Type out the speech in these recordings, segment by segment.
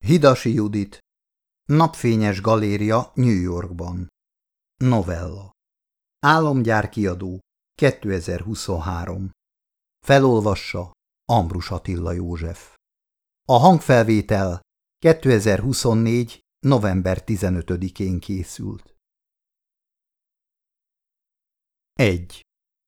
Hidasi Judit. Napfényes galéria New Yorkban. Novella. Álomgyár kiadó 2023. Felolvassa Ambrus Attila József. A hangfelvétel 2024. november 15-én készült. 1.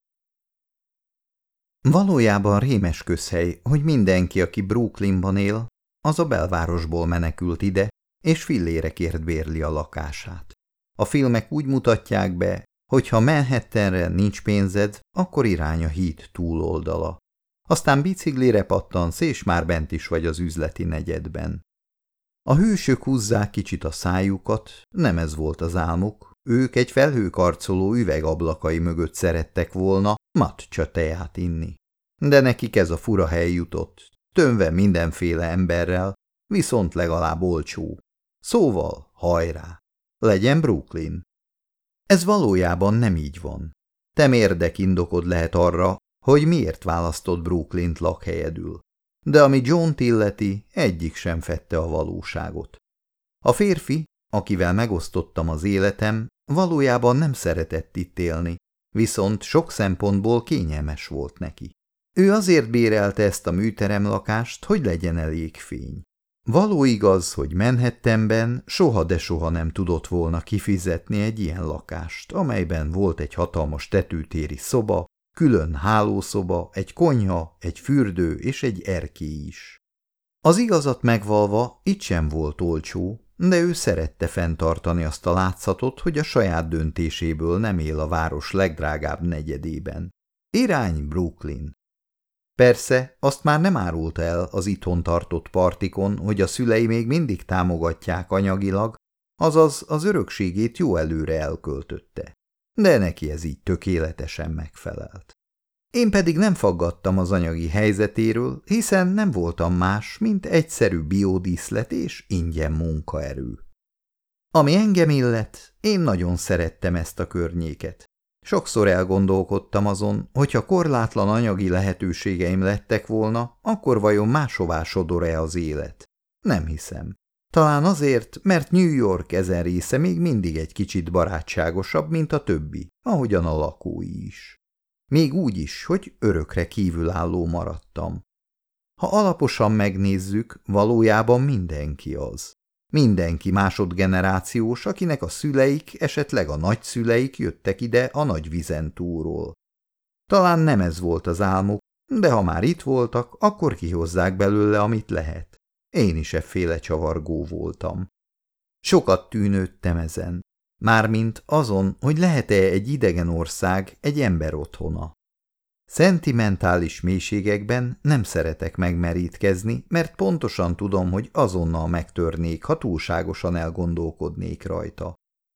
Valójában rémes közhely, hogy mindenki, aki Brooklynban él, az a belvárosból menekült ide, és fillérekért bérli a lakását. A filmek úgy mutatják be, hogy ha Manhattanre nincs pénzed, akkor irány a híd túloldala. Aztán biciklire pattansz, és már bent is vagy az üzleti negyedben. A hősök húzzák kicsit a szájukat, nem ez volt az álmuk, ők egy felhőkarcoló üvegablakai mögött szerettek volna matcha teját inni. De nekik ez a fura hely jutott, tömve mindenféle emberrel, viszont legalább olcsó. Szóval, hajrá! Legyen Brooklyn! Ez valójában nem így van. Temérdek indokod lehet arra, hogy miért választod Brooklynt lakhelyedül. De ami Johnt illeti, egyik sem fedte a valóságot. A férfi, akivel megosztottam az életem, valójában nem szeretett itt élni, viszont sok szempontból kényelmes volt neki. Ő azért bérelte ezt a műteremlakást, hogy legyen elég fény. Való igaz, hogy Manhattanben soha de soha nem tudott volna kifizetni egy ilyen lakást, amelyben volt egy hatalmas tetőtéri szoba, külön hálószoba, egy konyha, egy fürdő és egy erkély is. Az igazat megvalva itt sem volt olcsó, de ő szerette fenntartani azt a látszatot, hogy a saját döntéséből nem él a város legdrágább negyedében. Irány Brooklyn. Persze, azt már nem árulta el az itthon tartott partikon, hogy a szülei még mindig támogatják anyagilag, azaz az örökségét jó előre elköltötte. De neki ez így tökéletesen megfelelt. Én pedig nem faggattam az anyagi helyzetéről, hiszen nem voltam más, mint egyszerű biodíszlet és ingyen munkaerő. Ami engem illet, én nagyon szerettem ezt a környéket. Sokszor elgondolkodtam azon, hogyha korlátlan anyagi lehetőségeim lettek volna, akkor vajon máshová sodor-e az élet? Nem hiszem. Talán azért, mert New York ezen része még mindig egy kicsit barátságosabb, mint a többi, ahogyan a lakói is. Még úgy is, hogy örökre kívülálló maradtam. Ha alaposan megnézzük, valójában mindenki az. Mindenki másodgenerációs, akinek a szüleik, esetleg a nagyszüleik jöttek ide a nagy vizentúról. Talán nem ez volt az álmuk, de ha már itt voltak, akkor kihozzák belőle, amit lehet. Én is efféle csavargó voltam. Sokat tűnődtem ezen, mármint azon, hogy lehet-e egy idegen ország egy ember otthona. Szentimentális mélységekben nem szeretek megmerítkezni, mert pontosan tudom, hogy azonnal megtörnék, ha túlságosan elgondolkodnék rajta.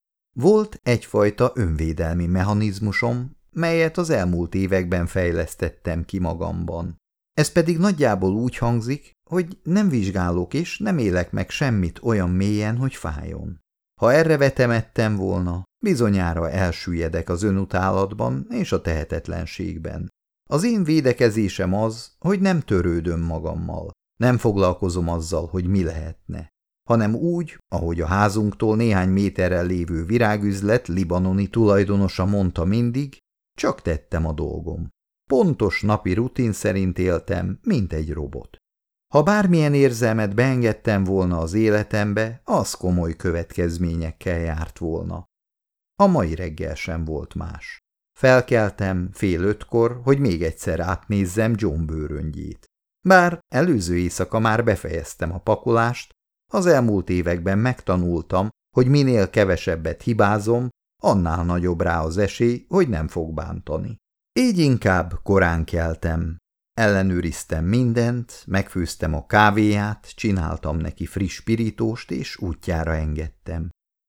Volt egyfajta önvédelmi mechanizmusom, melyet az elmúlt években fejlesztettem ki magamban. Ez pedig nagyjából úgy hangzik, hogy nem vizsgálok és nem élek meg semmit olyan mélyen, hogy fájjon. Ha erre vetemettem volna, bizonyára elsüllyedek az önutálatban és a tehetetlenségben. Az én védekezésem az, hogy nem törődöm magammal, nem foglalkozom azzal, hogy mi lehetne, hanem úgy, ahogy a házunktól néhány méterrel lévő virágüzlet libanoni tulajdonosa mondta mindig, csak tettem a dolgom. Pontos napi rutin szerint éltem, mint egy robot. Ha bármilyen érzelmet beengedtem volna az életembe, az komoly következményekkel járt volna. A mai reggel sem volt más. Felkeltem 4:30, hogy még egyszer átnézzem John bőröngyét. Bár előző éjszaka már befejeztem a pakolást, az elmúlt években megtanultam, hogy minél kevesebbet hibázom, annál nagyobb rá az esély, hogy nem fog bántani. Így inkább korán keltem. Ellenőriztem mindent, megfőztem a kávéját, csináltam neki friss pirítóst, és útjára engedtem.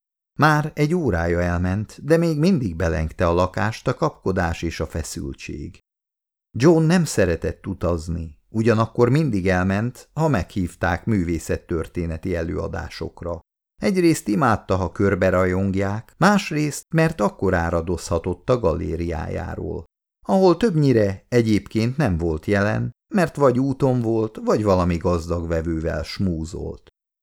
Már egy órája elment, de még mindig belengte a lakást a kapkodás és a feszültség. John nem szeretett utazni, ugyanakkor mindig elment, ha meghívták művészettörténeti előadásokra. Egyrészt imádta, ha körberajongják, másrészt, mert akkor áradozhatott a galériájáról, ahol többnyire egyébként nem volt jelen, mert vagy úton volt, vagy valami gazdag vevővel smúzolt.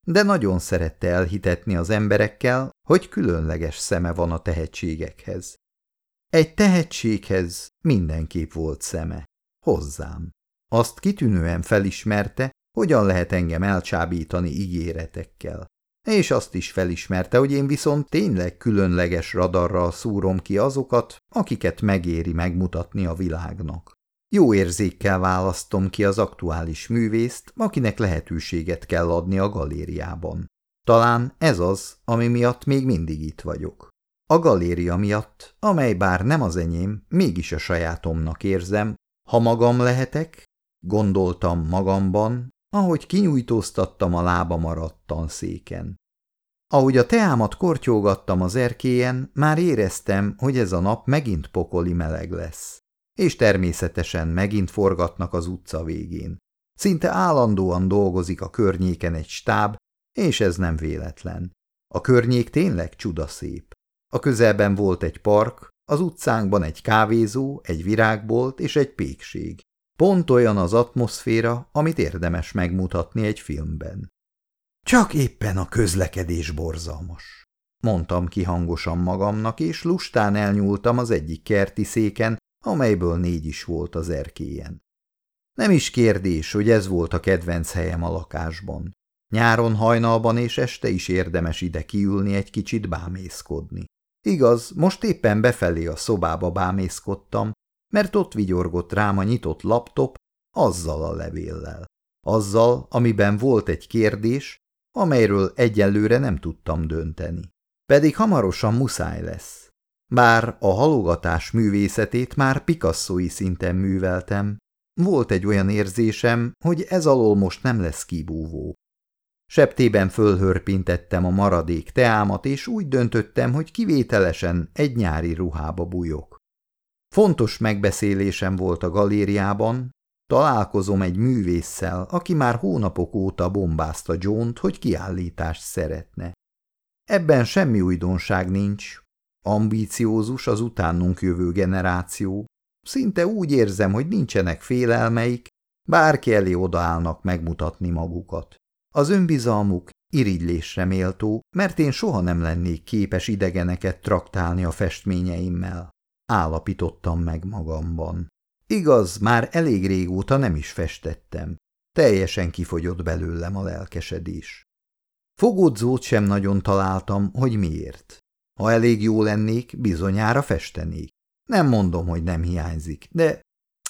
de nagyon szerette elhitetni az emberekkel, hogy különleges szeme van a tehetségekhez. Egy tehetséghez mindenképp volt szeme. Hozzám. Azt kitűnően felismerte, hogyan lehet engem elcsábítani ígéretekkel. És azt is felismerte, hogy én viszont tényleg különleges radarral szúrom ki azokat, akiket megéri megmutatni a világnak. Jó érzékkel választom ki az aktuális művészt, akinek lehetőséget kell adni a galériában. Talán ez az, ami miatt még mindig itt vagyok. A galéria miatt, amely bár nem az enyém, mégis a sajátomnak érzem, ha magam lehetek, gondoltam magamban, ahogy kinyújtóztattam a lábam a rattanszéken. Ahogy a teámat kortyolgattam az erkélyen, már éreztem, hogy ez a nap megint pokoli meleg lesz. És természetesen megint forgatnak az utca végén. Szinte állandóan dolgozik a környéken egy stáb, és ez nem véletlen. A környék tényleg csudaszép. A közelben volt egy park, az utcánkban egy kávézó, egy virágbolt és egy pékség. Pont olyan az atmoszféra, amit érdemes megmutatni egy filmben. Csak éppen a közlekedés borzalmas, mondtam ki hangosan magamnak, és lustán elnyúltam az egyik kerti széken, amelyből 4 is volt az erkélyen. Nem is kérdés, hogy ez volt a kedvenc helyem a lakásban. Nyáron hajnalban és este is érdemes ide kiülni egy kicsit bámészkodni. Igaz, most éppen befelé a szobába bámészkodtam, mert ott vigyorgott rám a nyitott laptop azzal a levéllel. Azzal, amiben volt egy kérdés, amelyről egyelőre nem tudtam dönteni. Pedig hamarosan muszáj lesz. Bár a halogatás művészetét már Picassói szinten műveltem, volt egy olyan érzésem, hogy ez alól most nem lesz kibúvó. Septében fölhörpintettem a maradék teámat, és úgy döntöttem, hogy kivételesen egy nyári ruhába bújok. Fontos megbeszélésem volt a galériában, találkozom egy művésszel, aki már hónapok óta bombázta Johnt, hogy kiállítást szeretne. Ebben semmi újdonság nincs. Ambíciózus az utánunk jövő generáció. Szinte úgy érzem, hogy nincsenek félelmeik, bárki elé odaállnak megmutatni magukat. Az önbizalmuk irigylésre méltó, mert én soha nem lennék képes idegeneket traktálni a festményeimmel. Állapítottam meg magamban. Igaz, már elég régóta nem is festettem. Teljesen kifogyott belőlem a lelkesedés. Fogódzót sem nagyon találtam, hogy miért. Ha elég jó lennék, bizonyára festenék. Nem mondom, hogy nem hiányzik, de...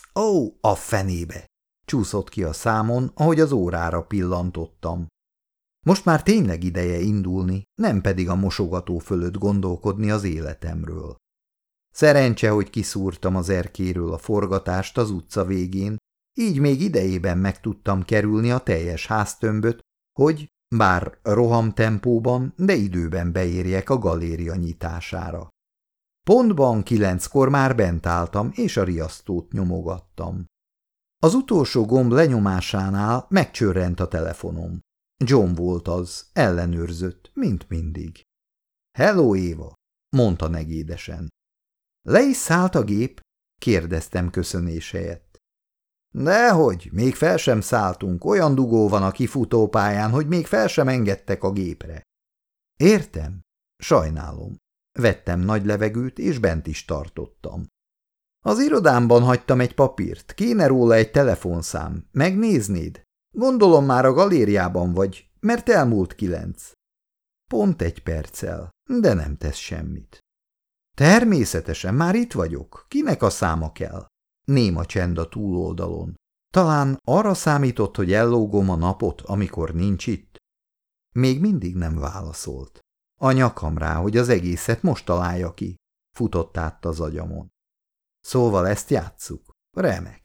Ó, a fenébe! Csúszott ki a számon, ahogy az órára pillantottam. Most már tényleg ideje indulni, nem pedig a mosogató fölött gondolkodni az életemről. Szerencse, hogy kiszúrtam az erkéről a forgatást az utca végén, így még idejében meg tudtam kerülni a teljes háztömböt, hogy bár rohamtempóban, de időben beérjek a galéria nyitására. Pontban 9-kor már bent álltam, és a riasztót nyomogattam. Az utolsó gomb lenyomásánál megcsörrent a telefonom. John volt az, ellenőrzött, mint mindig. – Hello, Éva! – mondta negédesen. – Le is szállt a gép? – kérdeztem köszönés helyett. – Dehogy, még fel sem szálltunk, olyan dugó van a kifutópályán, hogy még fel sem engedtek a gépre. – Értem, sajnálom. Vettem nagy levegőt, és bent is tartottam. Az irodámban hagytam egy papírt, kéne róla egy telefonszám, megnéznéd? Gondolom már a galériában vagy, mert elmúlt 9. Pont 1 perccel, de nem tesz semmit. Természetesen, már itt vagyok, kinek a száma kell? Néma csend a túloldalon. Talán arra számított, hogy ellógom a napot, amikor nincs itt? Még mindig nem válaszolt. A nyakam rá, hogy az egészet most találja ki, futott át az agyamon. Szóval ezt játsszuk. Remek.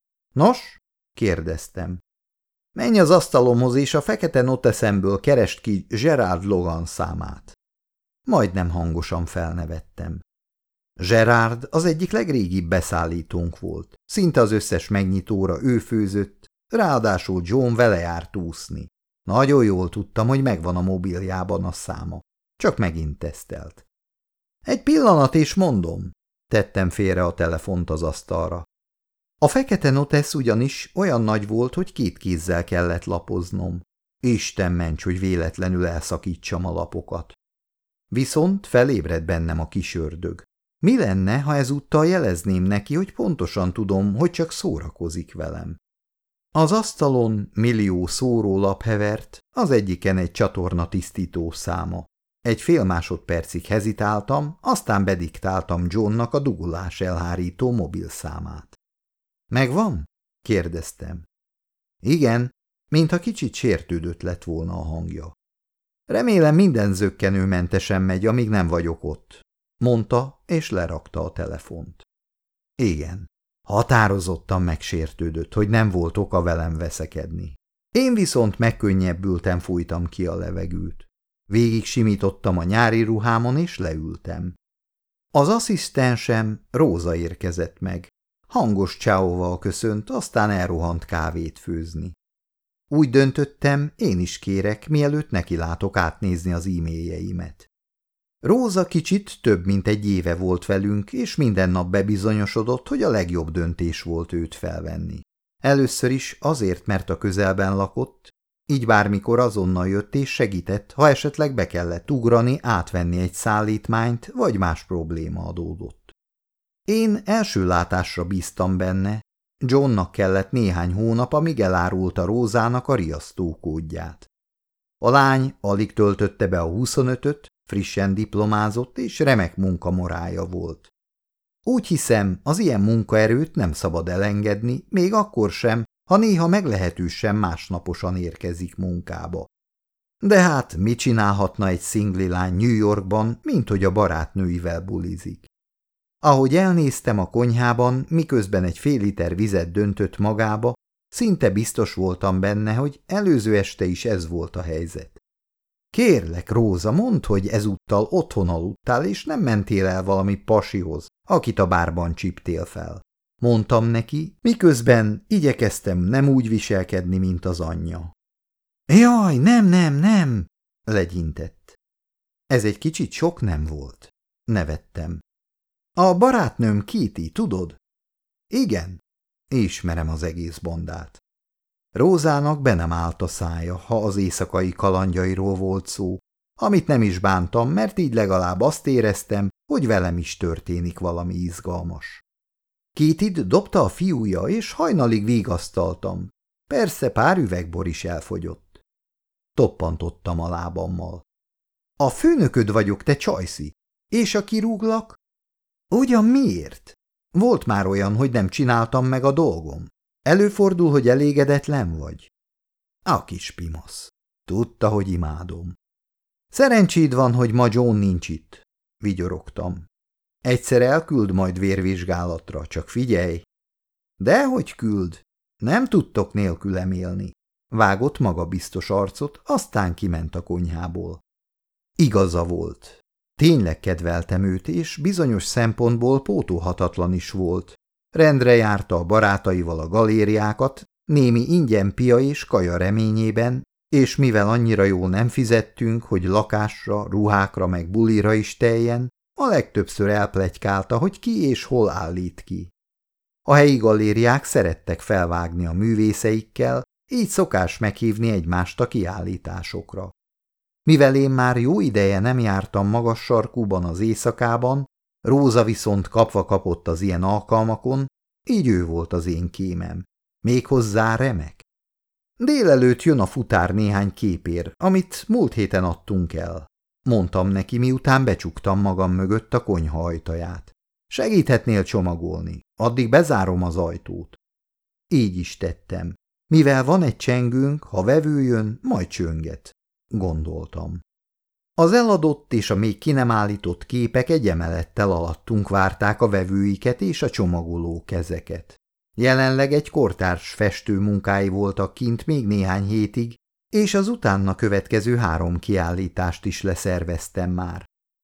Nos? Kérdeztem. Menj az asztalomhoz, és a fekete noteszemből keresd ki Gerard Logan számát. Majdnem hangosan felnevettem. Gerard az egyik legrégibb beszállítónk volt. Szinte az összes megnyitóra ő főzött, ráadásul John vele járt úszni. Nagyon jól tudtam, hogy megvan a mobiljában a száma. Csak megint tesztelt. Egy pillanat, és mondom. Tettem félre a telefont az asztalra. A fekete notesz ugyanis olyan nagy volt, hogy 2 kézzel kellett lapoznom. Isten ments, hogy véletlenül elszakítsam a lapokat. Viszont felébred bennem a kis ördög. Mi lenne, ha ezúttal jelezném neki, hogy pontosan tudom, hogy csak szórakozik velem? Az asztalon millió szórólap hevert, az egyiken egy csatorna tisztító száma. Egy fél másodpercig hezitáltam, aztán bediktáltam Johnnak a dugulás elhárító mobilszámát. Megvan? Kérdeztem. Igen, mintha kicsit sértődött lett volna a hangja. Remélem minden zökkenőmentesen megy, amíg nem vagyok ott, mondta, és lerakta a telefont. Igen, határozottan megsértődött, hogy nem volt oka velem veszekedni. Én viszont megkönnyebbülten fújtam ki a levegőt. Végig simítottam a nyári ruhámon, és leültem. Az asszisztensem, Róza érkezett meg. Hangos csáóval köszönt, aztán elrohant kávét főzni. Úgy döntöttem, én is kérek, mielőtt nekilátok átnézni az e-mailjeimet. Róza kicsit több mint egy éve volt velünk, és minden nap bebizonyosodott, hogy a legjobb döntés volt őt felvenni. Először is azért, mert a közelben lakott, így bármikor azonnal jött és segített, ha esetleg be kellett ugrani, átvenni egy szállítmányt, vagy más probléma adódott. Én első látásra bíztam benne, Johnnak kellett néhány hónap, amíg elárulta Rózának a riasztókódját. A lány alig töltötte be a 25-öt, frissen diplomázott, és remek munkamorája volt. Úgy hiszem, az ilyen munkaerőt nem szabad elengedni, még akkor sem, ha néha meglehetősen másnaposan érkezik munkába. De hát mit csinálhatna egy szingli lány New Yorkban, mint hogy a barátnőivel bulizik? Ahogy elnéztem a konyhában, miközben egy fél liter vizet döntött magába, szinte biztos voltam benne, hogy előző este is ez volt a helyzet. Kérlek, Róza, mondd, hogy ezúttal otthon aludtál, és nem mentél el valami pasihoz, akit a bárban csíptél fel. Mondtam neki, miközben igyekeztem nem úgy viselkedni, mint az anyja. Jaj, nem, legyintett. Ez egy kicsit sok nem volt. Nevettem. A barátnőm Kitty, tudod? Igen, ismerem az egész bandát. Rózának be nem állt a szája, ha az éjszakai kalandjairól volt szó, amit nem is bántam, mert így legalább azt éreztem, hogy velem is történik valami izgalmas. Kittyt dobta a fiúja, és hajnalig vigasztaltam. Persze pár üvegbor is elfogyott. Toppantottam a lábammal. A főnököd vagyok, te csajszi, és a kirúglak? Ugyan miért? Volt már olyan, hogy nem csináltam meg a dolgom. Előfordul, hogy elégedetlen vagy? A kis pimasz. Tudta, hogy imádom. Szerencséd van, hogy ma John nincs itt, vigyorogtam. Egyszer elküld majd vérvizsgálatra, csak figyelj. Dehogy küld, nem tudtok nélkülem élni. Vágott magabiztos arcot, aztán kiment a konyhából. Igaza volt. Tényleg kedveltem őt, és bizonyos szempontból pótolhatatlan is volt. Rendre járta a barátaival a galériákat, némi ingyen pia és kaja reményében, és mivel annyira jól nem fizettünk, hogy lakásra, ruhákra meg bulira is teljen, a legtöbbször elpletykálta, hogy ki és hol állít ki. A helyi galériák szerettek felvágni a művészeikkel, így szokás meghívni egymást a kiállításokra. Mivel én már jó ideje nem jártam magas sarkúban az éjszakában, Róza viszont kapva kapott az ilyen alkalmakon, így ő volt az én kémem. Méghozzá remek. Délelőtt jön a futár néhány képér, amit múlt héten adtunk el. Mondtam neki, miután becsuktam magam mögött a konyha ajtaját. Segíthetnél csomagolni, addig bezárom az ajtót. Így is tettem. Mivel van egy csengőnk, ha vevő jön, majd csönget, gondoltam. Az eladott és a még ki nem állított képek egy emelettel alattunk várták a vevőiket és a csomagoló kezeket. Jelenleg egy kortárs festő munkái voltak kint még néhány hétig, és az utána következő 3 kiállítást is leszerveztem már.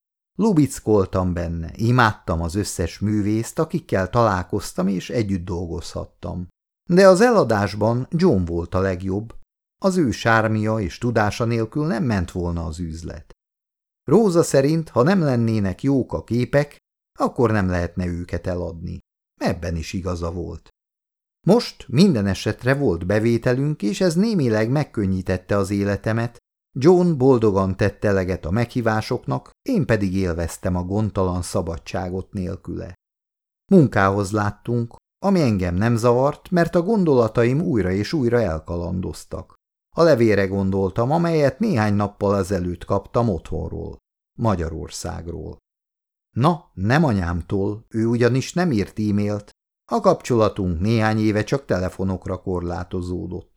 Lubickoltam benne, imádtam az összes művészt, akikkel találkoztam és együtt dolgozhattam. De az eladásban John volt a legjobb, az ő sármia és tudása nélkül nem ment volna az üzlet. Róza szerint, ha nem lennének jók a képek, akkor nem lehetne őket eladni. Ebben is igaza volt. Most minden esetre volt bevételünk, és ez némileg megkönnyítette az életemet. John boldogan tett eleget a meghívásoknak, én pedig élveztem a gondtalan szabadságot nélküle. Munkához láttunk, ami engem nem zavart, mert a gondolataim újra és újra elkalandoztak. A levélre gondoltam, amelyet néhány nappal ezelőtt kaptam otthonról, Magyarországról. Na, nem anyámtól, ő ugyanis nem írt e-mailt, a kapcsolatunk néhány éve csak telefonokra korlátozódott.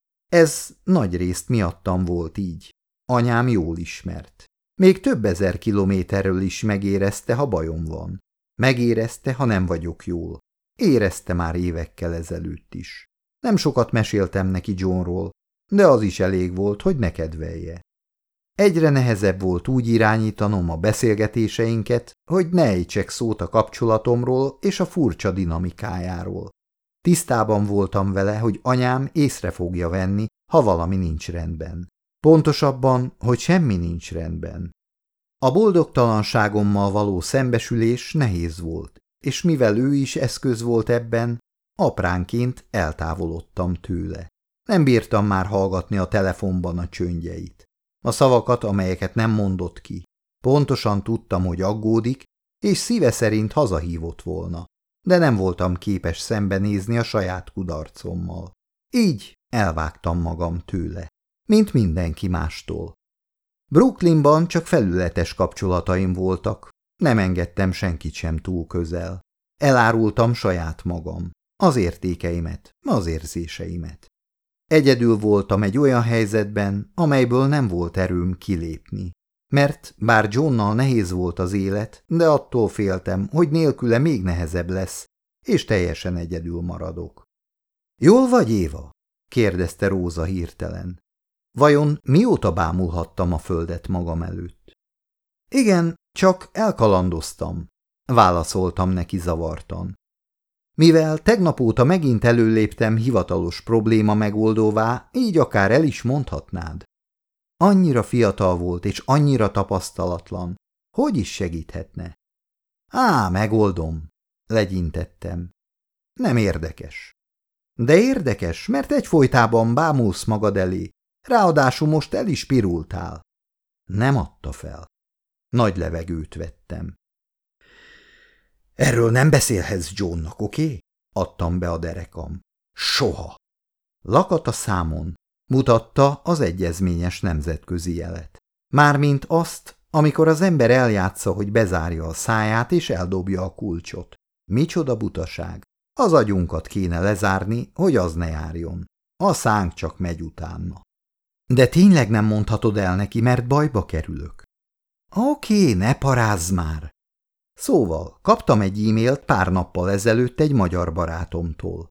Ez nagyrészt miattam volt így. Anyám jól ismert. Még több ezer kilométerről is megérezte, ha bajom van. Megérezte, ha nem vagyok jól. Érezte már évekkel ezelőtt is. Nem sokat meséltem neki Johnról, de az is elég volt, hogy ne kedvelje. Egyre nehezebb volt úgy irányítanom a beszélgetéseinket, hogy ne ejtsek szót a kapcsolatomról és a furcsa dinamikájáról. Tisztában voltam vele, hogy anyám észre fogja venni, ha valami nincs rendben. Pontosabban, hogy semmi nincs rendben. A boldogtalanságommal való szembesülés nehéz volt, és mivel ő is eszköz volt ebben, apránként eltávolodtam tőle. Nem bírtam már hallgatni a telefonban a csöndjeit. A szavakat, amelyeket nem mondott ki. Pontosan tudtam, hogy aggódik, és szíve szerint hazahívott volna, de nem voltam képes szembenézni a saját kudarcommal. Így elvágtam magam tőle, mint mindenki mástól. Brooklynban csak felületes kapcsolataim voltak, nem engedtem senkit sem túl közel. Elárultam saját magam, az értékeimet, az érzéseimet. Egyedül voltam egy olyan helyzetben, amelyből nem volt erőm kilépni. Mert bár Johnnal nehéz volt az élet, de attól féltem, hogy nélküle még nehezebb lesz, és teljesen egyedül maradok. Jól vagy, Éva? Kérdezte Róza hirtelen. Vajon mióta bámulhattam a földet magam előtt? Igen, csak elkalandoztam, válaszoltam neki zavartan. Mivel tegnap óta megint előléptem hivatalos probléma megoldóvá, így akár el is mondhatnád. Annyira fiatal volt és annyira tapasztalatlan, hogy is segíthetne? Á, megoldom, legyintettem. Nem érdekes. De érdekes, mert egyfolytában bámulsz magad elé, ráadásul most el is pirultál. Nem adta fel. Nagy levegőt vettem. Erről nem beszélhetsz Johnnak, oké? Adtam be a derekam. Soha. Lakat a számon. Mutatta az egyezményes nemzetközi jelet. Mármint azt, amikor az ember eljátsza, hogy bezárja a száját és eldobja a kulcsot. Micsoda butaság. Az agyunkat kéne lezárni, hogy az ne járjon. A szánk csak megy utána. De tényleg nem mondhatod el neki, mert bajba kerülök. Oké, ne parázz már. Szóval kaptam egy e-mailt pár nappal ezelőtt egy magyar barátomtól.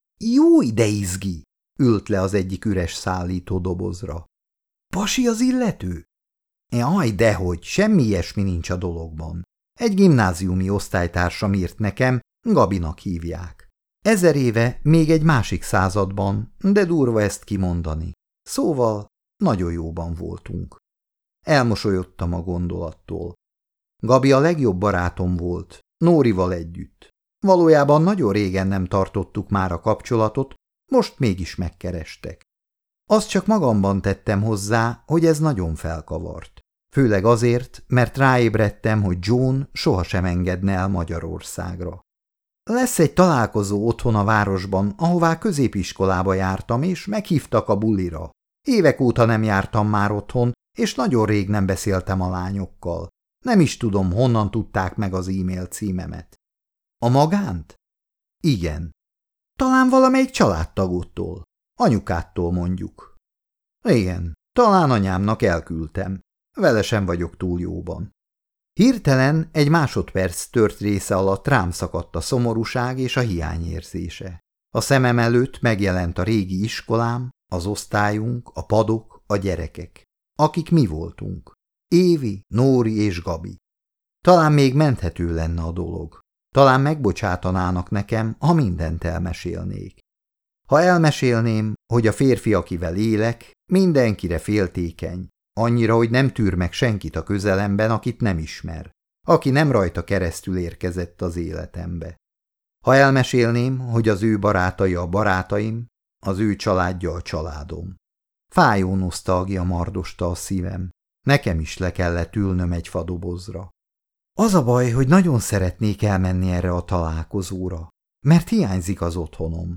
Jó, de izgi! Ült le az egyik üres szállító dobozra. Pasi az illető? Jaj, dehogy, semmi ilyesmi nincs a dologban. Egy gimnáziumi osztálytársam írt nekem, Gabinak hívják. 1000 éve még egy másik században, de durva ezt kimondani. Szóval nagyon jóban voltunk. Elmosolyodtam a gondolattól. Gabi a legjobb barátom volt, Nórival együtt. Valójában nagyon régen nem tartottuk már a kapcsolatot, most mégis megkerestek. Azt csak magamban tettem hozzá, hogy ez nagyon felkavart. Főleg azért, mert ráébredtem, hogy John sohasem engedne el Magyarországra. Lesz egy találkozó otthon a városban, ahová középiskolába jártam, és meghívtak a bulira. Évek óta nem jártam már otthon, és nagyon rég nem beszéltem a lányokkal. Nem is tudom, honnan tudták meg az e-mail címemet. A magánt? Igen. Talán valamelyik családtagottól. Anyukától mondjuk. Igen, talán anyámnak elküldtem. Vele sem vagyok túl jóban. Hirtelen egy másodperc tört része alatt rám szakadt a szomorúság és a hiányérzése. A szemem előtt megjelent a régi iskolám, az osztályunk, a padok, a gyerekek, akik mi voltunk. Évi, Nóri és Gabi. Talán még menthető lenne a dolog. Talán megbocsátanának nekem, ha mindent elmesélnék. Ha elmesélném, hogy a férfi, akivel élek, mindenkire féltékeny, annyira, hogy nem tűr meg senkit a közelemben, akit nem ismer, aki nem rajta keresztül érkezett az életembe. Ha elmesélném, hogy az ő barátai a barátaim, az ő családja a családom. Fájó nosztalgia mardosta a szívem. Nekem is le kellett ülnöm egy fadobozra. Az a baj, hogy nagyon szeretnék elmenni erre a találkozóra, mert hiányzik az otthonom.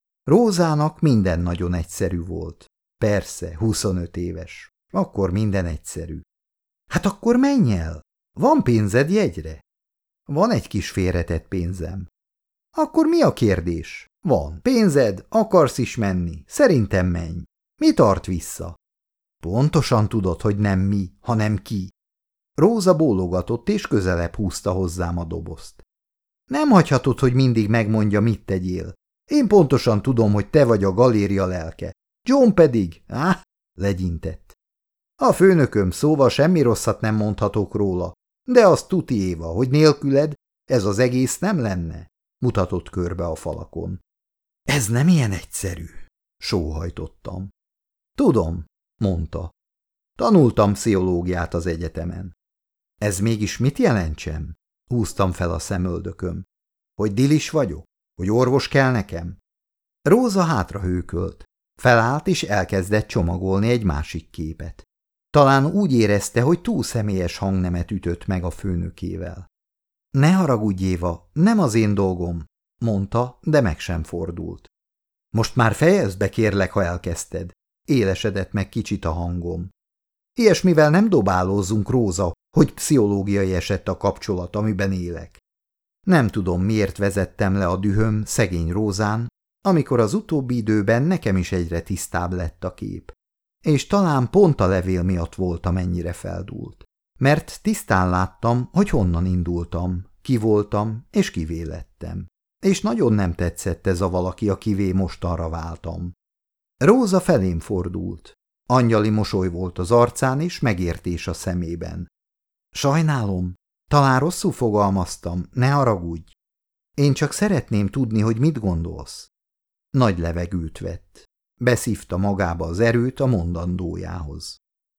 Rózának minden nagyon egyszerű volt. Persze, 25 éves. Akkor minden egyszerű. Hát akkor menj el! Van pénzed jegyre? Van egy kis félretett pénzem. Akkor mi a kérdés? Van pénzed, akarsz is menni, szerintem menj. Mi tart vissza? Pontosan tudod, hogy nem mi, hanem ki. Róza bólogatott és közelebb húzta hozzám a dobozt. Nem hagyhatod, hogy mindig megmondja, mit tegyél. Én pontosan tudom, hogy te vagy a galéria lelke. John pedig, legyintett. A főnököm, szóval semmi rosszat nem mondhatok róla, de azt tuti, Éva, hogy nélküled ez az egész nem lenne, mutatott körbe a falakon. Ez nem ilyen egyszerű, sóhajtottam. Tudom, mondta. Tanultam pszichológiát az egyetemen. Ez mégis mit jelentsen? Húztam fel a szemöldököm. Hogy dilis vagyok? Hogy orvos kell nekem? Róza hátra hőkölt. Felállt és elkezdett csomagolni egy másik képet. Talán úgy érezte, hogy túl személyes hangnemet ütött meg a főnökével. Ne haragudj, Éva, nem az én dolgom, mondta, de meg sem fordult. Most már fejezd be, kérlek, ha elkezdted. Élesedett meg kicsit a hangom. Ilyesmivel nem dobálózzunk, Róza, hogy pszichológiai esett a kapcsolat, amiben élek. Nem tudom, miért vezettem le a dühöm szegény Rózán, amikor az utóbbi időben nekem is egyre tisztább lett a kép. És talán pont a levél miatt volt, amennyire feldúlt. Mert tisztán láttam, hogy honnan indultam, ki voltam és kivé lettem. És nagyon nem tetszett ez a valaki, akivé mostanra váltam. Róza felém fordult. Angyali mosoly volt az arcán és megértés a szemében. Sajnálom, talán rosszul fogalmaztam, ne haragudj. Én csak szeretném tudni, hogy mit gondolsz. Nagy levegőt vett. Beszívta magába az erőt a mondandójához.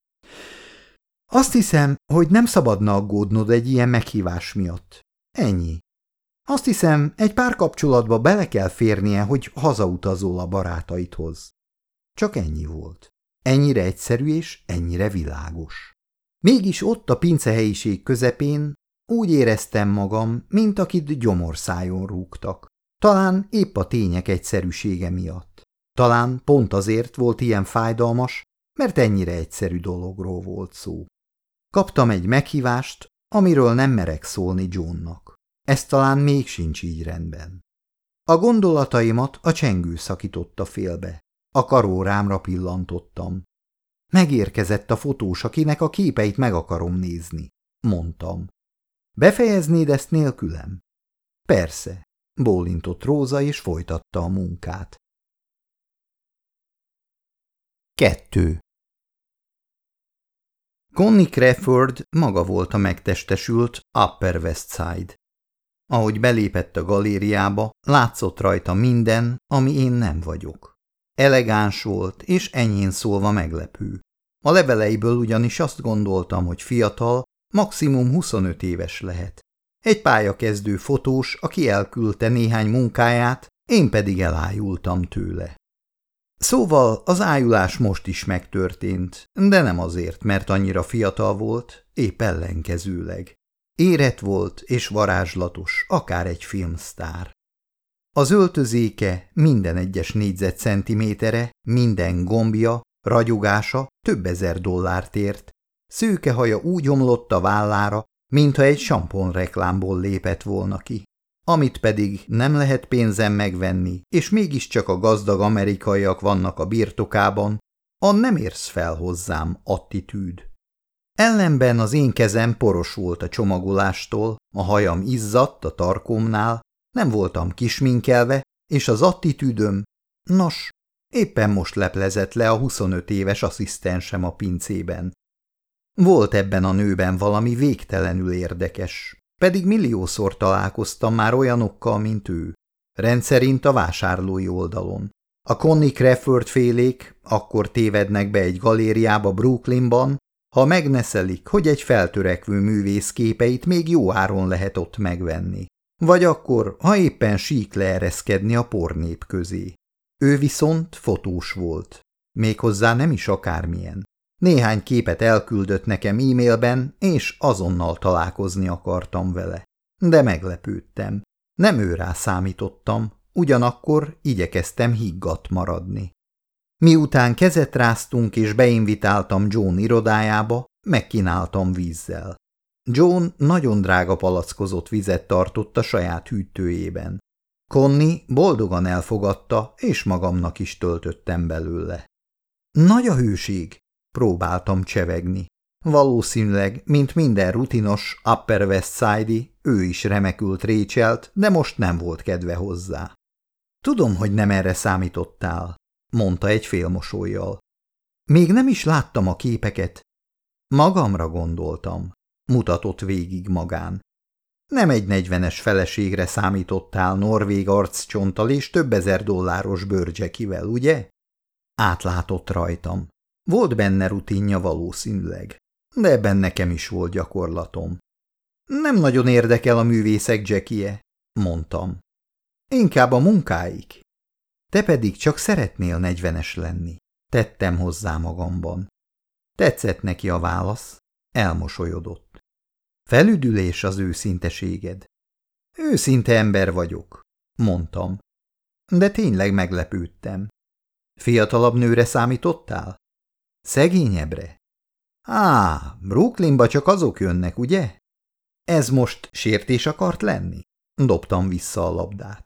Azt hiszem, hogy nem szabadna aggódnod egy ilyen meghívás miatt. Ennyi. Azt hiszem, egy párkapcsolatba bele kell férnie, hogy hazautazol a barátaidhoz. Csak ennyi volt. Ennyire egyszerű és ennyire világos. Mégis ott a pincehelyiség közepén úgy éreztem magam, mint akit gyomorszájon rúgtak. Talán épp a tények egyszerűsége miatt. Talán pont azért volt ilyen fájdalmas, mert ennyire egyszerű dologról volt szó. Kaptam egy meghívást, amiről nem merek szólni Johnnak. Ez talán még sincs így rendben. A gondolataimat a csengő szakította félbe. A karórámra pillantottam. Megérkezett a fotós, akinek a képeit meg akarom nézni, mondtam. Befejeznéd ezt nélkülem? Persze, bólintott Róza és folytatta a munkát. 2. Connie Crawford maga volt a megtestesült Upper West Side. Ahogy belépett a galériába, látszott rajta minden, ami én nem vagyok. Elegáns volt, és enyhén szólva meglepő. A leveleiből ugyanis azt gondoltam, hogy fiatal, maximum 25 éves lehet. Egy pályakezdő fotós, aki elküldte néhány munkáját, én pedig elájultam tőle. Szóval az ájulás most is megtörtént, de nem azért, mert annyira fiatal volt, épp ellenkezőleg. Érett volt és varázslatos, akár egy filmsztár. Az öltözéke, minden egyes négyzetcentimétere, minden gombja, ragyogása több ezer dollárt ért. Szőke haja úgy omlott a vállára, mintha egy samponreklámból lépett volna ki. Amit pedig nem lehet pénzen megvenni, és mégiscsak a gazdag amerikaiak vannak a birtokában, a nem érsz fel hozzám attitűd. Ellenben az én kezem poros volt a csomagolástól, a hajam izzadt a tarkomnál, nem voltam kisminkelve, és az attitűdöm, nos, éppen most leplezett le a 25 éves asszisztensem a pincében. Volt ebben a nőben valami végtelenül érdekes, pedig milliószor találkoztam már olyanokkal, mint ő. Rendszerint a vásárlói oldalon. A Connie Crawford félék akkor tévednek be egy galériába Brooklynban, ha megneszelik, hogy egy feltörekvő művész képeit még jó áron lehet ott megvenni. Vagy akkor, ha éppen sík leereszkedni a pornép közé. Ő viszont fotós volt. Méghozzá nem is akármilyen. Néhány képet elküldött nekem e-mailben, és azonnal találkozni akartam vele. De meglepődtem. Nem őrá számítottam, ugyanakkor igyekeztem higgadt maradni. Miután kezet ráztunk és beinvitáltam John irodájába, megkínáltam vízzel. John nagyon drága palackozott vizet tartott a saját hűtőjében. Connie boldogan elfogadta, és magamnak is töltöttem belőle. Nagy a hőség, próbáltam csevegni. Valószínűleg, mint minden rutinos Upper West Side-i, ő is remekült Rachelt, de most nem volt kedve hozzá. Tudom, hogy nem erre számítottál, mondta egy félmosollyal. Még nem is láttam a képeket. Magamra gondoltam, mutatott végig magán. Nem egy 40-es feleségre számítottál norvég arccsonttal és több ezer dolláros bőrcsekivel, ugye? Átlátott rajtam. Volt benne rutinja valószínűleg, de ebben nekem is volt gyakorlatom. Nem nagyon érdekel a művészek Jackie-e, mondtam. Inkább a munkáik. Te pedig csak szeretnél 40-es lenni, tettem hozzá magamban. Tetszett neki a válasz, elmosolyodott. Felüdülés az őszinteséged. Őszinte ember vagyok, mondtam. De tényleg meglepődtem. Fiatalabb nőre számítottál? Szegényebbre? Brooklynba csak azok jönnek, ugye? Ez most sértés akart lenni? Dobtam vissza a labdát.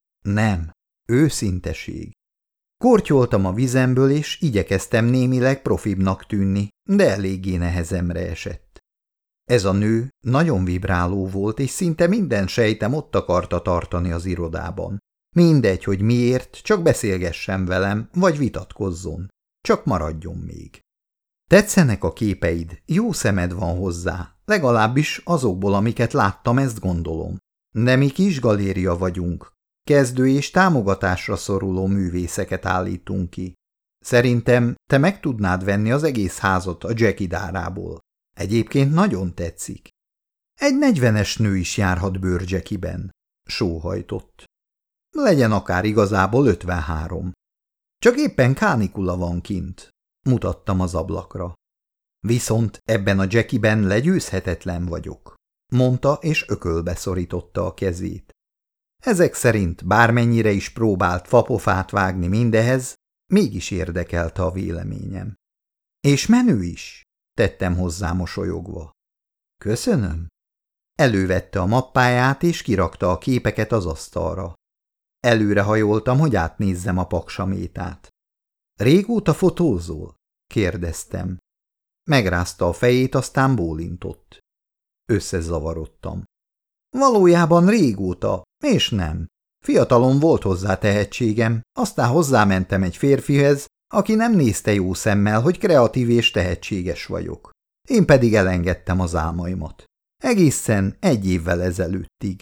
Nem, őszinteség. Kortyoltam a vizemből, és igyekeztem némileg profibbnak tűnni, de eléggé nehezemre esett. Ez a nő nagyon vibráló volt, és szinte minden sejtem ott akarta tartani az irodában. Mindegy, hogy miért, csak beszélgessen velem, vagy vitatkozzon. Csak maradjon még. Tetszenek a képeid, jó szemed van hozzá, legalábbis azokból, amiket láttam, ezt gondolom. De mi kis galéria vagyunk. Kezdő és támogatásra szoruló művészeket állítunk ki. Szerintem te meg tudnád venni az egész házat a Jackie dárából. Egyébként nagyon tetszik. Egy 40-es nő is járhat bőrcsekiben, sóhajtott. Legyen akár igazából 53. Csak éppen kánikula van kint, mutattam az ablakra. Viszont ebben a Jackie-ben legyőzhetetlen vagyok, mondta, és ökölbe szorította a kezét. Ezek szerint bármennyire is próbált fapofát vágni mindehez, mégis érdekelte a véleményem. És menő is, tettem hozzá mosolyogva. Köszönöm. Elővette a mappáját, és kirakta a képeket az asztalra. Előrehajoltam, hogy átnézzem a paksamétát. Régóta fotózol? Kérdeztem. Megrázta a fejét, aztán bólintott. Összezavarodtam. Valójában régóta, és nem. Fiatalon volt hozzá tehetségem, aztán hozzámentem egy férfihez, aki nem nézte jó szemmel, hogy kreatív és tehetséges vagyok. Én pedig elengedtem az álmaimat. Egészen 1 évvel ezelőttig.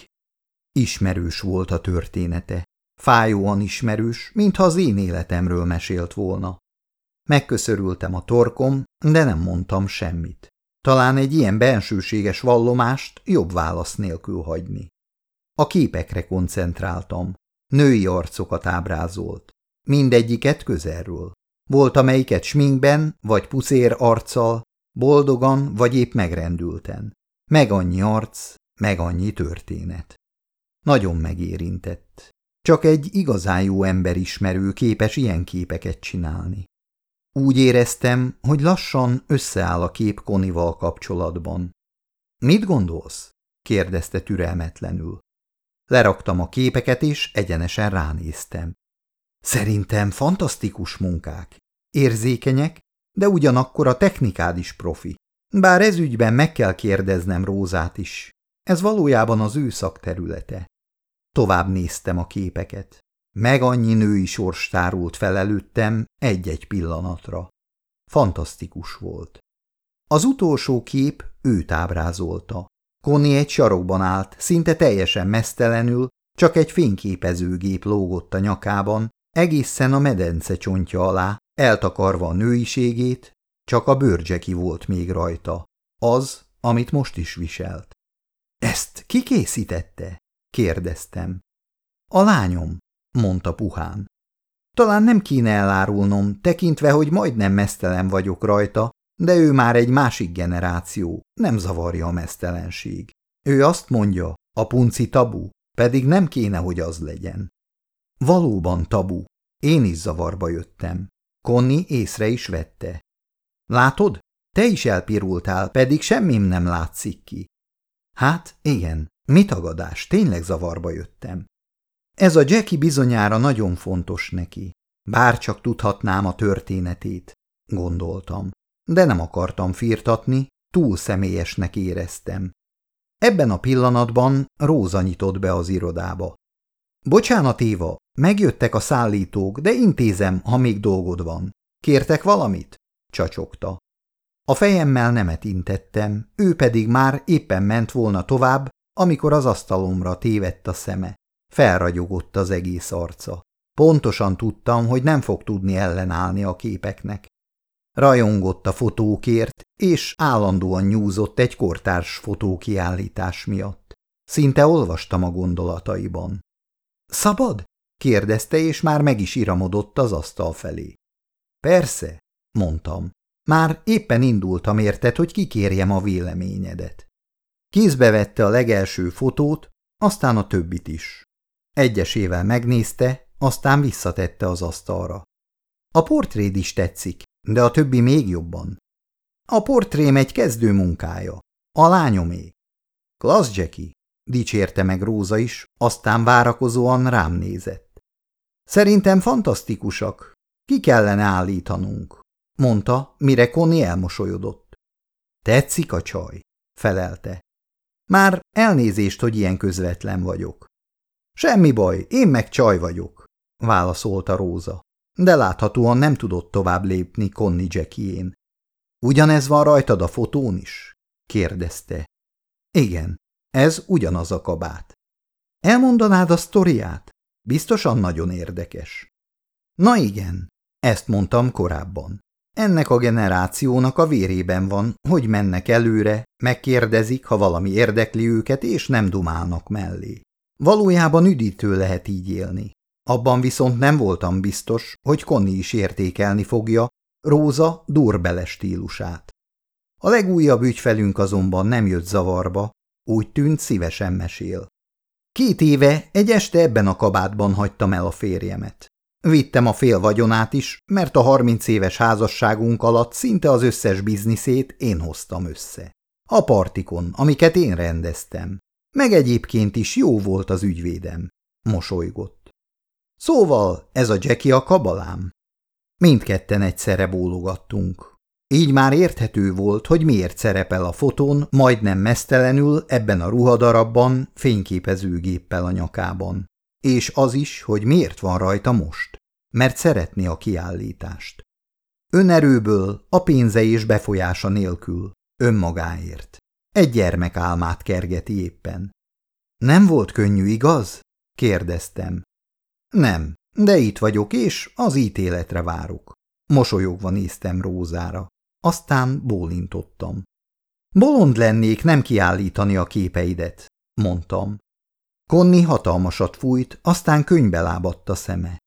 Ismerős volt a története. Fájóan ismerős, mintha az én életemről mesélt volna. Megköszörültem a torkom, de nem mondtam semmit. Talán egy ilyen bensőséges vallomást jobb válasz nélkül hagyni. A képekre koncentráltam. Női arcokat ábrázolt. Mindegyiket közelről. Volt amelyiket sminkben, vagy pucér arccal, boldogan, vagy épp megrendülten. Meg annyi arc, meg annyi történet. Nagyon megérintett. Csak egy igazán jó emberismerő képes ilyen képeket csinálni. Úgy éreztem, hogy lassan összeáll a kép Connie-val kapcsolatban. Mit gondolsz? Kérdezte türelmetlenül. Leraktam a képeket, és egyenesen ránéztem. Szerintem fantasztikus munkák. Érzékenyek, de ugyanakkor a technikád is profi. Bár ez ügyben meg kell kérdeznem Rózát is. Ez valójában az ő szakterülete. Tovább néztem a képeket. Meg annyi női sors tárult fel előttem egy-egy pillanatra. Fantasztikus volt. Az utolsó kép őt ábrázolta. Connie egy sarokban állt, szinte teljesen meztelenül, csak egy fényképezőgép lógott a nyakában, egészen a medence csontja alá, eltakarva a nőiségét, csak a bőrcseky volt még rajta. Az, amit most is viselt. Ezt ki készítette? kérdeztem. A lányom, mondta puhán. Talán nem kéne elárulnom, tekintve, hogy majdnem meztelen vagyok rajta, de ő már egy másik generáció, nem zavarja a meztelenség. Ő azt mondja, a punci tabu, pedig nem kéne, hogy az legyen. Valóban tabu. Én is zavarba jöttem. Connie észre is vette. Látod? Te is elpirultál, pedig semmim nem látszik ki. Hát, igen, mi tagadás, tényleg zavarba jöttem. Ez a Jackie bizonyára nagyon fontos neki. Bárcsak tudhatnám a történetét, gondoltam, de nem akartam firtatni, túl személyesnek éreztem. Ebben a pillanatban Róza nyitott be az irodába. Bocsánat, Éva, megjöttek a szállítók, de intézem, ha még dolgod van. Kértek valamit? Csacsogta. A fejemmel nemet intettem, ő pedig már éppen ment volna tovább, amikor az asztalomra tévedt a szeme. Felragyogott az egész arca. Pontosan tudtam, hogy nem fog tudni ellenállni a képeknek. Rajongott a fotókért, és állandóan nyúzott egy kortárs fotókiállítás miatt. Szinte olvastam a gondolataiban. Szabad? kérdezte, és már meg is iramodott az asztal felé. Persze, mondtam. Már éppen indultam érted, hogy kikérjem a véleményedet. Kézbe vette a legelső fotót, aztán a többit is. Egyesével megnézte, aztán visszatette az asztalra. A portréd is tetszik, de a többi még jobban. A portrém egy kezdő munkája. A lányomé. Klassz, Jackie, dicsérte meg Róza is, aztán várakozóan rám nézett. Szerintem fantasztikusak. Ki kellene állítanunk, mondta, mire Connie elmosolyodott. Tetszik a csaj, felelte. Már elnézést, hogy ilyen közvetlen vagyok. Semmi baj, én meg csaj vagyok, válaszolta Róza, de láthatóan nem tudott tovább lépni Connie Jackie-én. Ugyanez van rajtad a fotón is? kérdezte. Igen, ez ugyanaz a kabát. Elmondanád a sztoriát? Biztosan nagyon érdekes. Na igen, ezt mondtam korábban. Ennek a generációnak a vérében van, hogy mennek előre, megkérdezik, ha valami érdekli őket, és nem dumálnak mellé. Valójában üdítő lehet így élni. Abban viszont nem voltam biztos, hogy Connie is értékelni fogja Róza durbele stílusát. A legújabb ügyfelünk azonban nem jött zavarba, úgy tűnt szívesen mesél. 2 éve egy este ebben a kabátban hagytam el a férjemet. Vittem a fél vagyonát is, mert a 30 éves házasságunk alatt szinte az összes bizniszét én hoztam össze. A partikon, amiket én rendeztem. Meg egyébként is jó volt az ügyvédem. Mosolygott. Szóval ez a Jackie a kabalám? Mindketten egyszerre bólogattunk. Így már érthető volt, hogy miért szerepel a fotón, majdnem meztelenül ebben a ruhadarabban, fényképezőgéppel a nyakában. És az is, hogy miért van rajta most. Mert szeretné a kiállítást. Önerőből, a pénze és befolyása nélkül, önmagáért. Egy gyermek álmát kergeti éppen. Nem volt könnyű, igaz? kérdeztem. Nem, de itt vagyok, és az ítéletre várok. Mosolyogva néztem Rózára. Aztán bólintottam. Bolond lennék nem kiállítani a képeidet, mondtam. Connie hatalmasat fújt, aztán könnybe lábadt a szeme.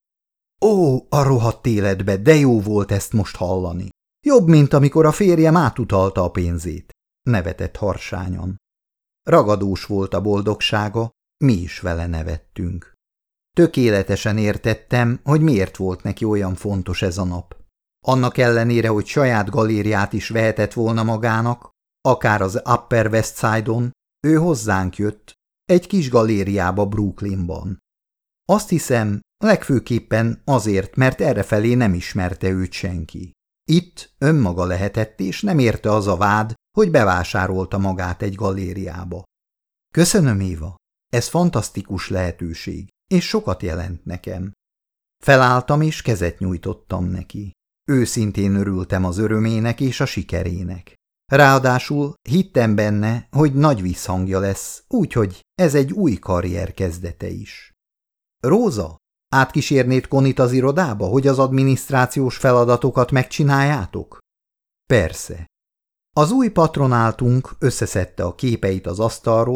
Ó, a rohadt életbe, de jó volt ezt most hallani. Jobb, mint amikor a férjem átutalta a pénzét, nevetett harsányan. Ragadós volt a boldogsága, mi is vele nevettünk. Tökéletesen értettem, hogy miért volt neki olyan fontos ez a nap. Annak ellenére, hogy saját galériát is vehetett volna magának, akár az Upper West Side-on, ő hozzánk jött, egy kis galériába Brooklynban. Azt hiszem, legfőképpen azért, mert errefelé nem ismerte őt senki. Itt önmaga lehetett, és nem érte az a vád, hogy bevásárolta magát egy galériába. Köszönöm, Éva, ez fantasztikus lehetőség, és sokat jelent nekem. Felálltam, és kezet nyújtottam neki. Őszintén örültem az örömének és a sikerének. Ráadásul hittem benne, hogy nagy visszhangja lesz, úgyhogy ez egy új karrier kezdete is. Róza, átkísérnéd Connie-t az irodába, hogy az adminisztrációs feladatokat megcsináljátok? Persze. Az új patronáltunk összeszedte a képeit az asztalról,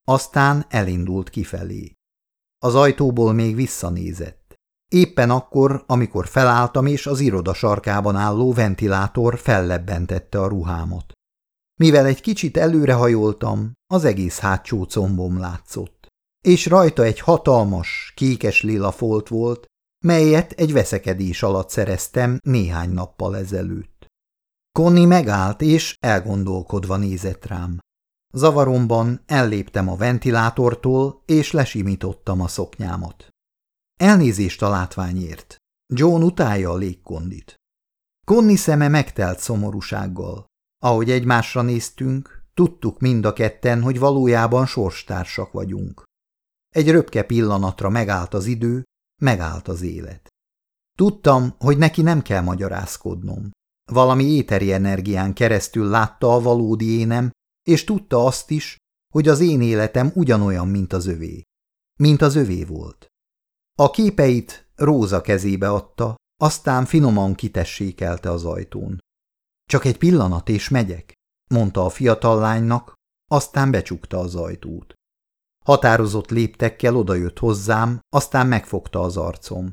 Aztán elindult kifelé. Az ajtóból még visszanézett. Éppen akkor, amikor felálltam, és az iroda sarkában álló ventilátor fellebbentette a ruhámat. Mivel egy kicsit előrehajoltam, az egész hátsó combom látszott, és rajta egy hatalmas, kékes-lila folt volt, melyet egy veszekedés alatt szereztem néhány nappal ezelőtt. Connie megállt, és elgondolkodva nézett rám. Zavaromban elléptem a ventilátortól, és lesimítottam a szoknyámat. Elnézést a látványért. John utálja a légkondit. Connie szeme megtelt szomorúsággal. Ahogy egymásra néztünk, tudtuk mind a ketten, hogy valójában sorstársak vagyunk. Egy röpke pillanatra megállt az idő, megállt az élet. Tudtam, hogy neki nem kell magyarázkodnom. Valami éteri energián keresztül látta a valódi énem, és tudta azt is, hogy az én életem ugyanolyan, mint az övé. Mint az övé volt. A képeit Róza kezébe adta, aztán finoman kitessékelte az ajtón. Csak egy pillanat, és megyek, mondta a fiatal lánynak, aztán becsukta az ajtót. Határozott léptekkel odajött hozzám, aztán megfogta az arcom.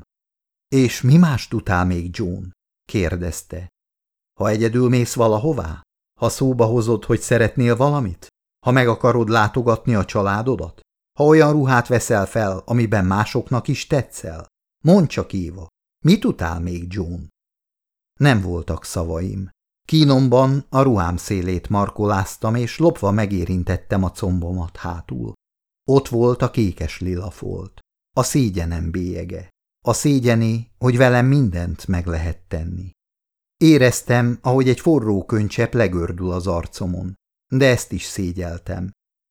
És mi más tudál még, John? kérdezte. Ha egyedül mész valahová? Ha szóba hozod, hogy szeretnél valamit? Ha meg akarod látogatni a családodat? Ha olyan ruhát veszel fel, amiben másoknak is tetszel? Mondd csak, Éva, mit tudál még, John? Nem voltak szavaim. Kínomban a ruhám szélét markoláztam, és lopva megérintettem a combomat hátul. Ott volt a kékes-lila folt, a szégyenem bélyege, a szégyené, hogy velem mindent meg lehet tenni. Éreztem, ahogy egy forró könycsepp legördül az arcomon, de ezt is szégyeltem.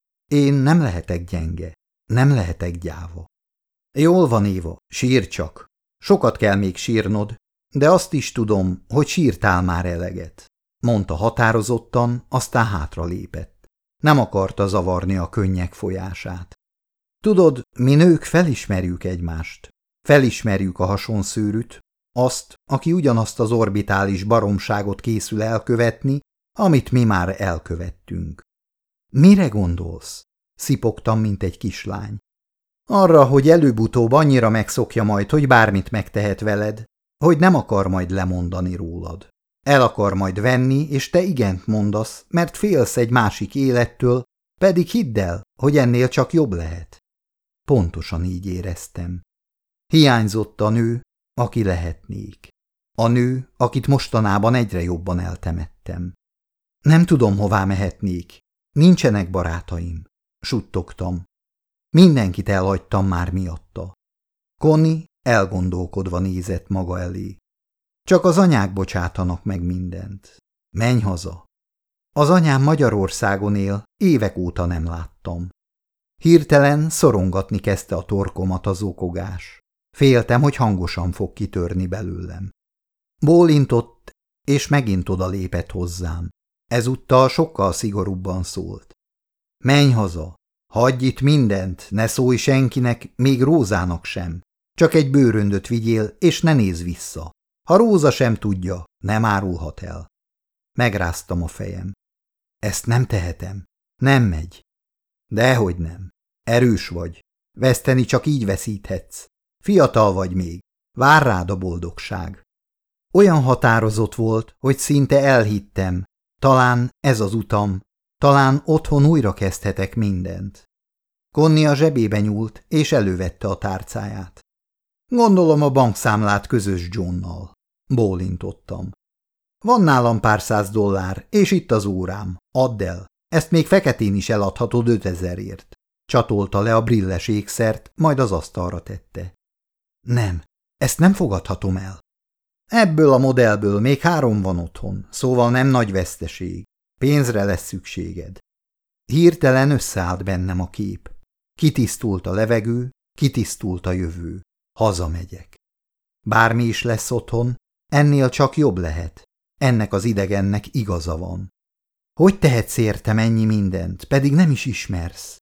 Én nem lehetek gyenge, nem lehetek gyáva. Jól van, Éva, sírj csak. Sokat kell még sírnod, de azt is tudom, hogy sírtál már eleget, mondta határozottan, aztán hátra lépett. Nem akarta zavarni a könnyek folyását. Tudod, mi nők felismerjük egymást. Felismerjük a hasonszőrűt, azt, aki ugyanazt az orbitális baromságot készül elkövetni, amit mi már elkövettünk. Mire gondolsz? Szipogtam, mint egy kislány. Arra, hogy előbb-utóbb annyira megszokja majd, hogy bármit megtehet veled, hogy nem akar majd lemondani rólad. El akar majd venni, és te igent mondasz, mert félsz egy másik élettől, pedig hidd el, hogy ennél csak jobb lehet. Pontosan így éreztem. Hiányzott a nő, aki lehetnék. A nő, akit mostanában egyre jobban eltemettem. Nem tudom, hová mehetnék. Nincsenek barátaim. Suttogtam. Mindenkit elhagytam már miatta. Connie elgondolkodva nézett maga elé. Csak az anyák bocsátanak meg mindent. Menj haza. Az anyám Magyarországon él, évek óta nem láttam. Hirtelen szorongatni kezdte a torkomat az zokogás. Féltem, hogy hangosan fog kitörni belőlem. Bólintott, és megint oda lépett hozzám. Ezúttal sokkal szigorúbban szólt. Menj haza, hagyj itt mindent, ne szólj senkinek, még Rózának sem. Csak egy bőröndöt vigyél, és ne nézz vissza. Ha Róza sem tudja, nem árulhat el. Megráztam a fejem. Ezt nem tehetem. Nem megy. Dehogy nem. Erős vagy. Veszteni csak így veszíthetsz. Fiatal vagy még. Vár rád a boldogság. Olyan határozott volt, hogy szinte elhittem. Talán ez az utam. Talán otthon újra kezdhetek mindent. Connie a zsebébe nyúlt, és elővette a tárcáját. Gondolom a bankszámlát közös Johnnal. Bólintottam. Van nálam pár $100, és itt az órám. Add el. Ezt még feketén is eladhatod 5000-ért. Csatolta le a brilles ékszert, majd az asztalra tette. Nem, ezt nem fogadhatom el. Ebből a modellből még 3 van otthon, szóval nem nagy veszteség. Pénzre lesz szükséged. Hirtelen összeállt bennem a kép. Kitisztult a levegő, kitisztult a jövő. Hazamegyek. Bármi is lesz otthon, ennél csak jobb lehet. Ennek az idegennek igaza van. Hogy tehetsz értem ennyi mindent, pedig nem is ismersz?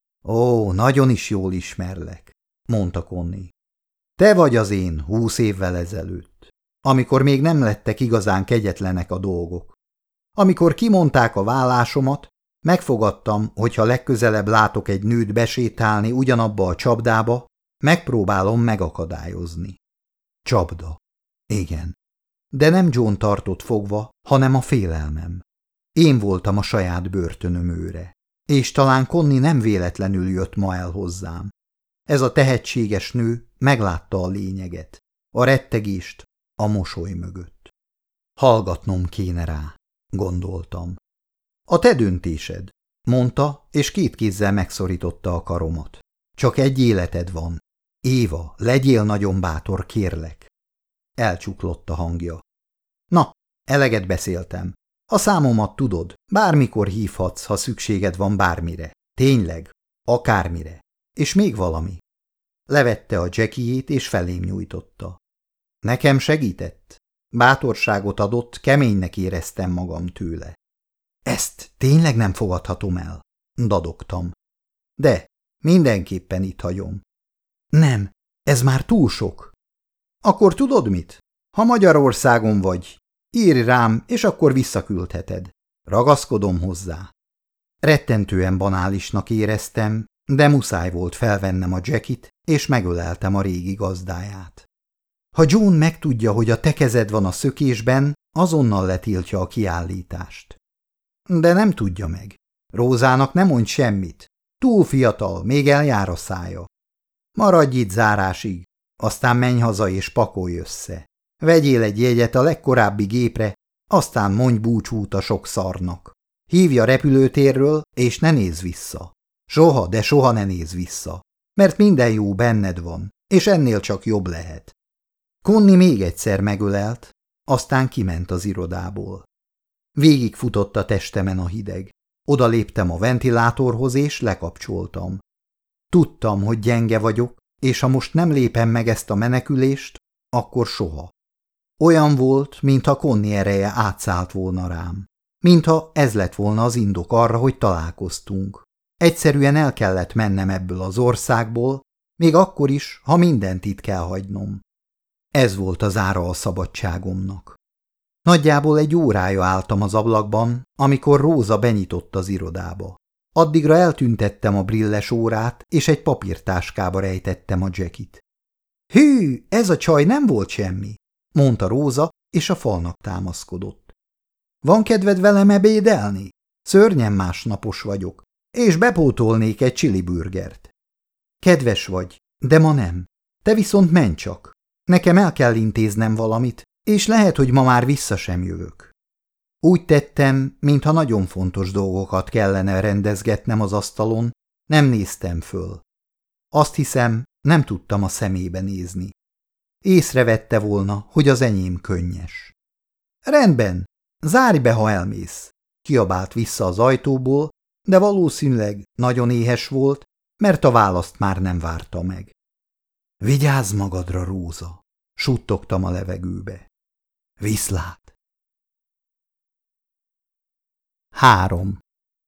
Ó, nagyon is jól ismerlek, mondta Connie. Te vagy az én 20 évvel ezelőtt, amikor még nem lettek igazán kegyetlenek a dolgok. Amikor kimondták a vállásomat, Megfogadtam, hogy ha legközelebb látok egy nőt besétálni ugyanabba a csapdába, megpróbálom megakadályozni. Csapda. Igen. De nem John tartott fogva, hanem a félelmem. Én voltam a saját börtönöm őre, és talán Connie nem véletlenül jött ma el hozzám. Ez a tehetséges nő meglátta a lényeget, a rettegést a mosoly mögött. Hallgatnom kéne rá, gondoltam. A te döntésed, mondta, és két kézzel megszorította a karomat. Csak egy életed van. Éva, legyél nagyon bátor, kérlek. Elcsuklott a hangja. Na, eleget beszéltem. A számomat tudod, bármikor hívhatsz, ha szükséged van bármire. Tényleg, akármire. És még valami. Levette a jackiét és felém nyújtotta. Nekem segített. Bátorságot adott, keménynek éreztem magam tőle. Ezt tényleg nem fogadhatom el, dadogtam. De mindenképpen itt hagyom. Nem, ez már túl sok. Akkor tudod mit? Ha Magyarországon vagy, írj rám, és akkor visszaküldheted. Ragaszkodom hozzá. Rettentően banálisnak éreztem, de muszáj volt felvennem a jackit, és megöleltem a régi gazdáját. Ha John megtudja, hogy a te kezed van a szökésben, azonnal letiltja a kiállítást. De nem tudja meg. Rózának nem mondj semmit. Túl fiatal, még eljár a szája. Maradj itt zárásig, aztán menj haza és pakolj össze. Vegyél egy jegyet a legkorábbi gépre, aztán mondj búcsút a sok szarnak. Hívj a repülőtérről, és ne nézz vissza. Soha, de soha ne nézz vissza, mert minden jó benned van, és ennél csak jobb lehet. Connie még egyszer megölelt, aztán kiment az irodából. Végigfutott a testemen a hideg. Oda léptem a ventilátorhoz, és lekapcsoltam. Tudtam, hogy gyenge vagyok, és ha most nem lépem meg ezt a menekülést, akkor soha. Olyan volt, mintha Connie ereje átszállt volna rám. Mintha ez lett volna az indok arra, hogy találkoztunk. Egyszerűen el kellett mennem ebből az országból, még akkor is, ha mindent itt kell hagynom. Ez volt az ára a szabadságomnak. Nagyjából egy órája álltam az ablakban, amikor Róza benyitott az irodába. Addigra eltüntettem a brilles órát, és egy papírtáskába rejtettem a jackit. Hű, ez a csaj nem volt semmi, mondta Róza, és a falnak támaszkodott. Van kedved velem ebédelni? Szörnyen másnapos vagyok, és bepótolnék egy chili burgert. Kedves vagy, de ma nem. Te viszont menj csak. Nekem el kell intéznem valamit, és lehet, hogy ma már vissza sem jövök. Úgy tettem, mintha nagyon fontos dolgokat kellene rendezgetnem az asztalon, nem néztem föl. Azt hiszem, nem tudtam a szemébe nézni. Észrevette volna, hogy az enyém könnyes. Rendben, zárj be, ha elmész, kiabált vissza az ajtóból, de valószínűleg nagyon éhes volt, mert a választ már nem várta meg. Vigyázz magadra, Róza, suttogtam a levegőbe. Viszlát. 3.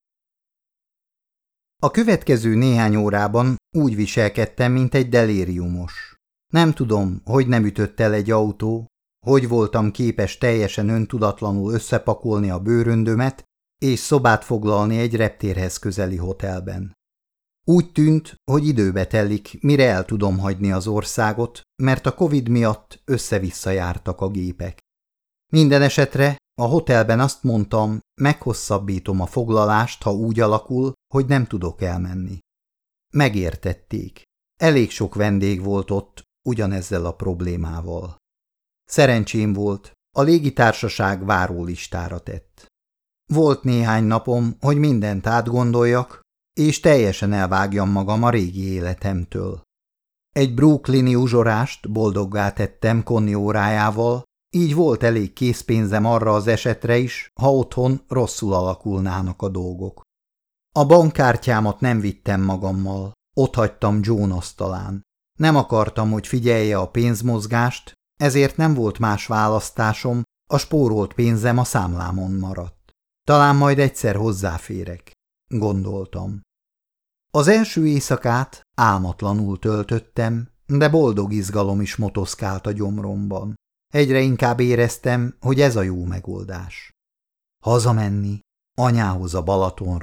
A következő néhány órában úgy viselkedtem, mint egy delíriumos. Nem tudom, hogy nem ütött el egy autó, hogy voltam képes teljesen öntudatlanul összepakolni a bőröndömet, és szobát foglalni egy reptérhez közeli hotelben. Úgy tűnt, hogy időbe telik, mire el tudom hagyni az országot, mert a Covid miatt össze-vissza jártak a gépek. Minden esetre a hotelben azt mondtam, meghosszabbítom a foglalást, ha úgy alakul, hogy nem tudok elmenni. Megértették. Elég sok vendég volt ott ugyanezzel a problémával. Szerencsém volt, a légitársaság várólistára tett. Volt néhány napom, hogy mindent átgondoljak, és teljesen elvágjam magam a régi életemtől. Egy brooklyni uzsorást boldoggá tettem Connie órájával, így volt elég készpénzem arra az esetre is, ha otthon rosszul alakulnának a dolgok. A bankkártyámat nem vittem magammal, otthagytam John asztalán. Nem akartam, hogy figyelje a pénzmozgást, ezért nem volt más választásom, a spórolt pénzem a számlámon maradt. Talán majd egyszer hozzáférek, gondoltam. Az első éjszakát álmatlanul töltöttem, de boldog izgalom is motoszkált a gyomromban. Egyre inkább éreztem, hogy ez a jó megoldás. Hazamenni, anyához a Balatonra,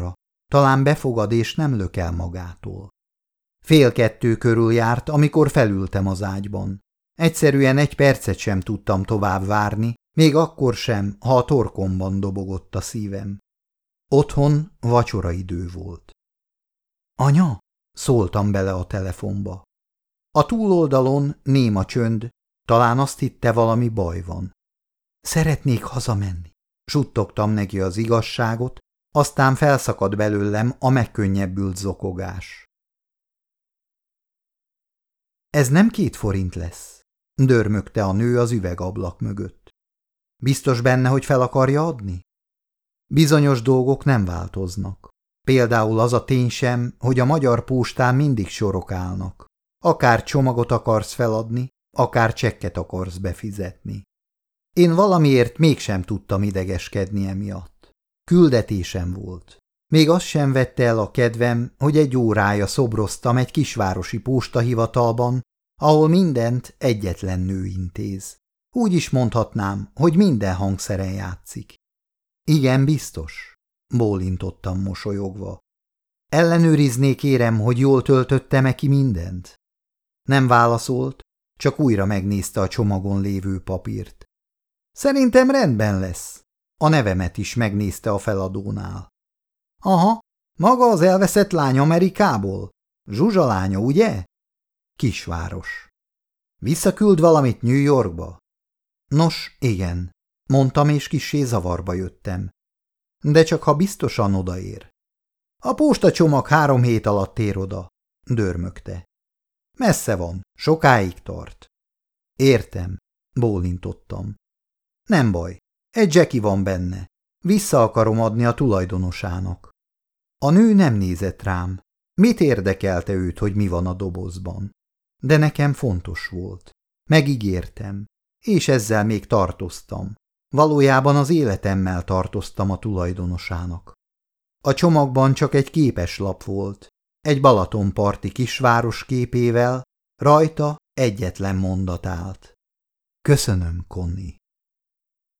Talán befogad és nem lök el magától. 1:30 körül járt, amikor felültem az ágyban. Egyszerűen egy percet sem tudtam tovább várni, még akkor sem, ha a torkomban dobogott a szívem. Otthon vacsoraidő volt. Anya? Szóltam bele a telefonba. A túloldalon néma csönd, talán azt hitte, valami baj van. Szeretnék hazamenni. Suttogtam neki az igazságot, aztán felszakadt belőlem a megkönnyebbült zokogás. Ez nem 2 forint lesz, dörmögte a nő az üvegablak mögött. Biztos benne, hogy fel akarja adni? Bizonyos dolgok nem változnak. Például az a tény sem, hogy a Magyar Postán mindig sorok állnak. Akár csomagot akarsz feladni, akár csekket akarsz befizetni. Én valamiért mégsem tudtam idegeskedni emiatt. Küldetésem volt. Még azt sem vette el a kedvem, hogy egy órája szobroztam egy kisvárosi postahivatalban, ahol mindent egyetlen nő intéz. Úgy is mondhatnám, hogy minden hangszeren játszik. Igen, biztos, bólintottam mosolyogva. Ellenőrizné, kérem, hogy jól töltöttem-e ki mindent? Nem válaszolt, csak újra megnézte a csomagon lévő papírt. Szerintem rendben lesz. A nevemet is megnézte a feladónál. Aha, maga az elveszett lány Amerikából? Zsuzsa lánya, ugye? Kisváros. Visszaküld valamit New Yorkba? Nos, igen, mondtam, és kissé zavarba jöttem. De csak ha biztosan odaér. A postacsomag 3 hét alatt ér oda, dörmögte. Messze van, sokáig tart. Értem, bólintottam. Nem baj, egy Jackie van benne. Vissza akarom adni a tulajdonosának. A nő nem nézett rám. Mit érdekelte őt, hogy mi van a dobozban? De nekem fontos volt. Megígértem, és ezzel még tartoztam. Valójában az életemmel tartoztam a tulajdonosának. A csomagban csak egy képeslap volt, egy balatonparti kisváros képével, rajta egyetlen mondat állt. Köszönöm, Connie.